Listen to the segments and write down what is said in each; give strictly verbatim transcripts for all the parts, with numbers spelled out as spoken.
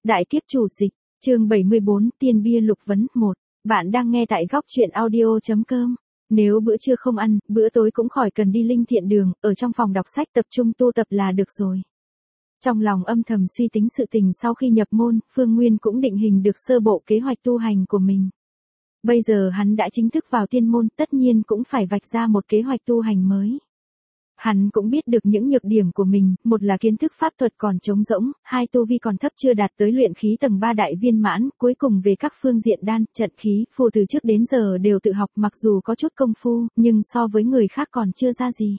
Đại kiếp chủ dịch, chương bảy mươi bốn, tiên bia lục vấn, một. Bạn đang nghe tại góc truyện audio.com. Nếu bữa trưa không ăn, bữa tối cũng khỏi cần đi linh thiện đường, ở trong phòng đọc sách tập trung tu tập là được rồi. Trong lòng âm thầm suy tính sự tình sau khi nhập môn, Phương Nguyên cũng định hình được sơ bộ kế hoạch tu hành của mình. Bây giờ hắn đã chính thức vào tiên môn, tất nhiên cũng phải vạch ra một kế hoạch tu hành mới. Hắn cũng biết được những nhược điểm của mình, một là kiến thức pháp thuật còn trống rỗng, hai tu vi còn thấp chưa đạt tới luyện khí tầng ba đại viên mãn, cuối cùng về các phương diện đan, trận khí, phù từ trước đến giờ đều tự học, mặc dù có chút công phu, nhưng so với người khác còn chưa ra gì.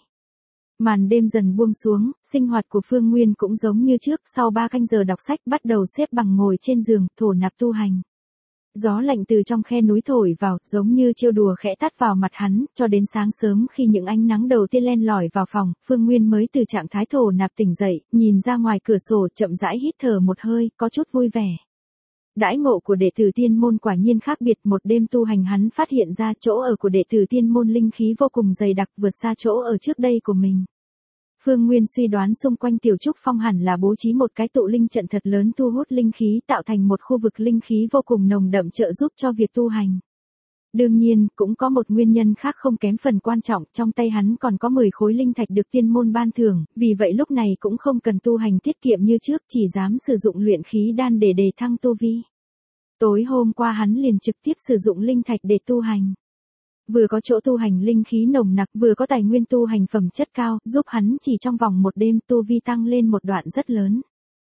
Màn đêm dần buông xuống, sinh hoạt của Phương Nguyên cũng giống như trước, sau ba canh giờ đọc sách bắt đầu xếp bằng ngồi trên giường, thổ nạp tu hành. Gió lạnh từ trong khe núi thổi vào, giống như trêu đùa khẽ tát vào mặt hắn, cho đến sáng sớm khi những ánh nắng đầu tiên len lỏi vào phòng, Phương Nguyên mới từ trạng thái thổ nạp tỉnh dậy, nhìn ra ngoài cửa sổ chậm rãi hít thở một hơi, có chút vui vẻ. Đãi ngộ của đệ tử tiên môn quả nhiên khác biệt, một đêm tu hành hắn phát hiện ra chỗ ở của đệ tử tiên môn linh khí vô cùng dày đặc, vượt xa chỗ ở trước đây của mình. Phương Nguyên suy đoán xung quanh tiểu trúc phong hẳn là bố trí một cái tụ linh trận thật lớn thu hút linh khí, tạo thành một khu vực linh khí vô cùng nồng đậm trợ giúp cho việc tu hành. Đương nhiên, cũng có một nguyên nhân khác không kém phần quan trọng, trong tay hắn còn có mười khối linh thạch được tiên môn ban thưởng, vì vậy lúc này cũng không cần tu hành tiết kiệm như trước, chỉ dám sử dụng luyện khí đan để đề thăng tu vi. Tối hôm qua hắn liền trực tiếp sử dụng linh thạch để tu hành. Vừa có chỗ tu hành linh khí nồng nặc, vừa có tài nguyên tu hành phẩm chất cao, giúp hắn chỉ trong vòng một đêm tu vi tăng lên một đoạn rất lớn.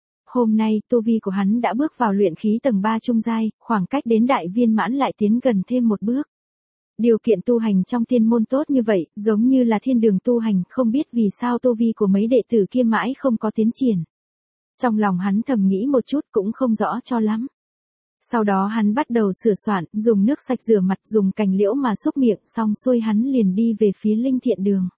Hôm nay, tu vi của hắn đã bước vào luyện khí tầng ba trung giai, khoảng cách đến đại viên mãn lại tiến gần thêm một bước. Điều kiện tu hành trong tiên môn tốt như vậy, giống như là thiên đường tu hành, không biết vì sao tu vi của mấy đệ tử kia mãi không có tiến triển. Trong lòng hắn thầm nghĩ một chút cũng không rõ cho lắm. Sau đó hắn bắt đầu sửa soạn, dùng nước sạch rửa mặt, dùng cành liễu mà xúc miệng, xong xuôi hắn liền đi về phía linh thiện đường.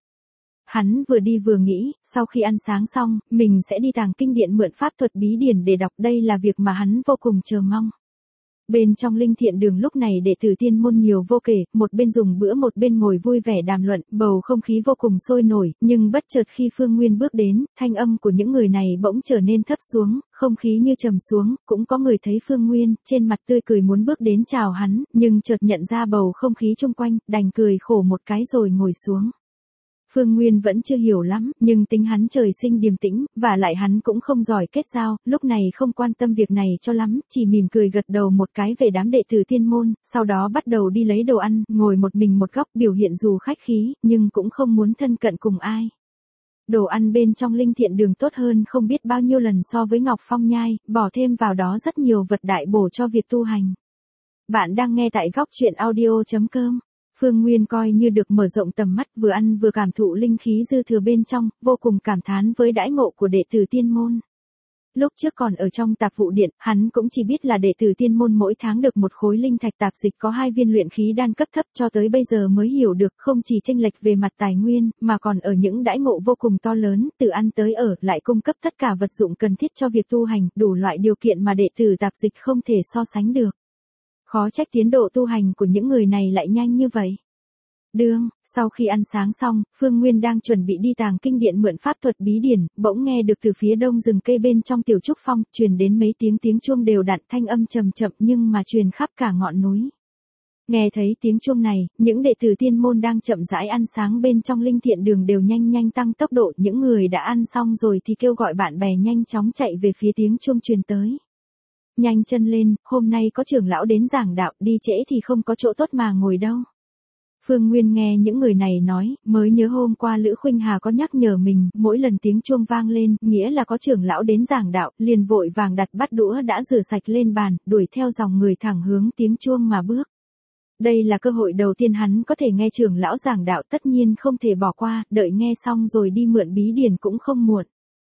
Hắn vừa đi vừa nghĩ, sau khi ăn sáng xong, mình sẽ đi tàng kinh điện mượn pháp thuật bí điển để đọc, đây là việc mà hắn vô cùng chờ mong. Bên trong linh thiện đường lúc này đệ tử tiên môn nhiều vô kể, một bên dùng bữa một bên ngồi vui vẻ đàm luận, bầu không khí vô cùng sôi nổi, nhưng bất chợt khi Phương Nguyên bước đến, thanh âm của những người này bỗng trở nên thấp xuống, không khí như trầm xuống, cũng có người thấy Phương Nguyên, trên mặt tươi cười muốn bước đến chào hắn, nhưng chợt nhận ra bầu không khí chung quanh, đành cười khổ một cái rồi ngồi xuống. Phương Nguyên vẫn chưa hiểu lắm, nhưng tính hắn trời sinh điềm tĩnh, và lại hắn cũng không giỏi kết giao, lúc này không quan tâm việc này cho lắm, chỉ mỉm cười gật đầu một cái về đám đệ tử tiên môn, sau đó bắt đầu đi lấy đồ ăn, ngồi một mình một góc, biểu hiện dù khách khí, nhưng cũng không muốn thân cận cùng ai. Đồ ăn bên trong linh thiện đường tốt hơn không biết bao nhiêu lần so với Ngọc Phong Nhai, bỏ thêm vào đó rất nhiều vật đại bổ cho việc tu hành. Bạn đang nghe tại góc truyện audio.com. Phương Nguyên coi như được mở rộng tầm mắt, vừa ăn vừa cảm thụ linh khí dư thừa bên trong, vô cùng cảm thán với đãi ngộ của đệ tử tiên môn. Lúc trước còn ở trong tạp vụ điện, hắn cũng chỉ biết là đệ tử tiên môn mỗi tháng được một khối linh thạch tạp dịch có hai viên luyện khí đan cấp thấp, cho tới bây giờ mới hiểu được không chỉ chênh lệch về mặt tài nguyên, mà còn ở những đãi ngộ vô cùng to lớn, từ ăn tới ở, lại cung cấp tất cả vật dụng cần thiết cho việc tu hành, đủ loại điều kiện mà đệ tử tạp dịch không thể so sánh được. Khó trách tiến độ tu hành của những người này lại nhanh như vậy. Đương, sau khi ăn sáng xong, Phương Nguyên đang chuẩn bị đi tàng kinh điện mượn pháp thuật bí điển, bỗng nghe được từ phía đông rừng cây bên trong tiểu trúc phong, truyền đến mấy tiếng tiếng chuông đều đặn, thanh âm trầm chậm nhưng mà truyền khắp cả ngọn núi. Nghe thấy tiếng chuông này, những đệ tử tiên môn đang chậm rãi ăn sáng bên trong linh thiện đường đều nhanh nhanh tăng tốc độ, những người đã ăn xong rồi thì kêu gọi bạn bè nhanh chóng chạy về phía tiếng chuông truyền tới. Nhanh chân lên, hôm nay có trưởng lão đến giảng đạo, đi trễ thì không có chỗ tốt mà ngồi đâu. Phương Nguyên nghe những người này nói, mới nhớ hôm qua Lữ Khuynh Hà có nhắc nhở mình, mỗi lần tiếng chuông vang lên, nghĩa là có trưởng lão đến giảng đạo, liền vội vàng đặt bát đũa đã rửa sạch lên bàn, đuổi theo dòng người thẳng hướng tiếng chuông mà bước. Đây là cơ hội đầu tiên hắn có thể nghe trưởng lão giảng đạo, tất nhiên không thể bỏ qua, đợi nghe xong rồi đi mượn bí điển cũng không muộn.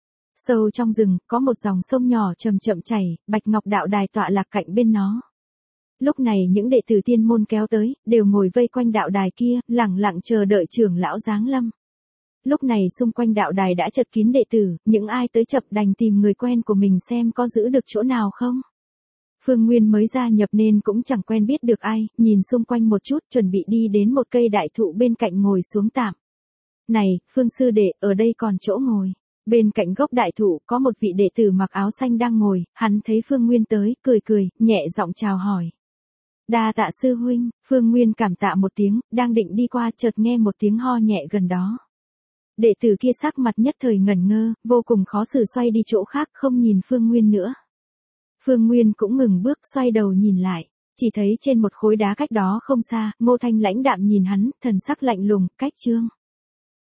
Sâu trong rừng, có một dòng sông nhỏ chậm chậm chảy, Bạch Ngọc đạo đài tọa lạc cạnh bên nó. Lúc này những đệ tử tiên môn kéo tới, đều ngồi vây quanh đạo đài kia, lặng lặng chờ đợi trưởng lão giáng lâm. Lúc này xung quanh đạo đài đã chật kín đệ tử, những ai tới chậm đành tìm người quen của mình xem có giữ được chỗ nào không. Phương Nguyên mới gia nhập nên cũng chẳng quen biết được ai, nhìn xung quanh một chút, chuẩn bị đi đến một cây đại thụ bên cạnh ngồi xuống tạm. Này, Phương sư đệ, ở đây còn chỗ ngồi. Bên cạnh gốc đại thụ có một vị đệ tử mặc áo xanh đang ngồi, hắn thấy Phương Nguyên tới, cười cười, nhẹ giọng chào hỏi. Đa tạ sư huynh. Phương Nguyên cảm tạ một tiếng, đang định đi qua chợt nghe một tiếng ho nhẹ gần đó. Đệ tử kia sắc mặt nhất thời ngẩn ngơ, vô cùng khó xử xoay đi chỗ khác không nhìn Phương Nguyên nữa. Phương Nguyên cũng ngừng bước xoay đầu nhìn lại, chỉ thấy trên một khối đá cách đó không xa, Ngô Thanh lãnh đạm nhìn hắn, thần sắc lạnh lùng, cách trương.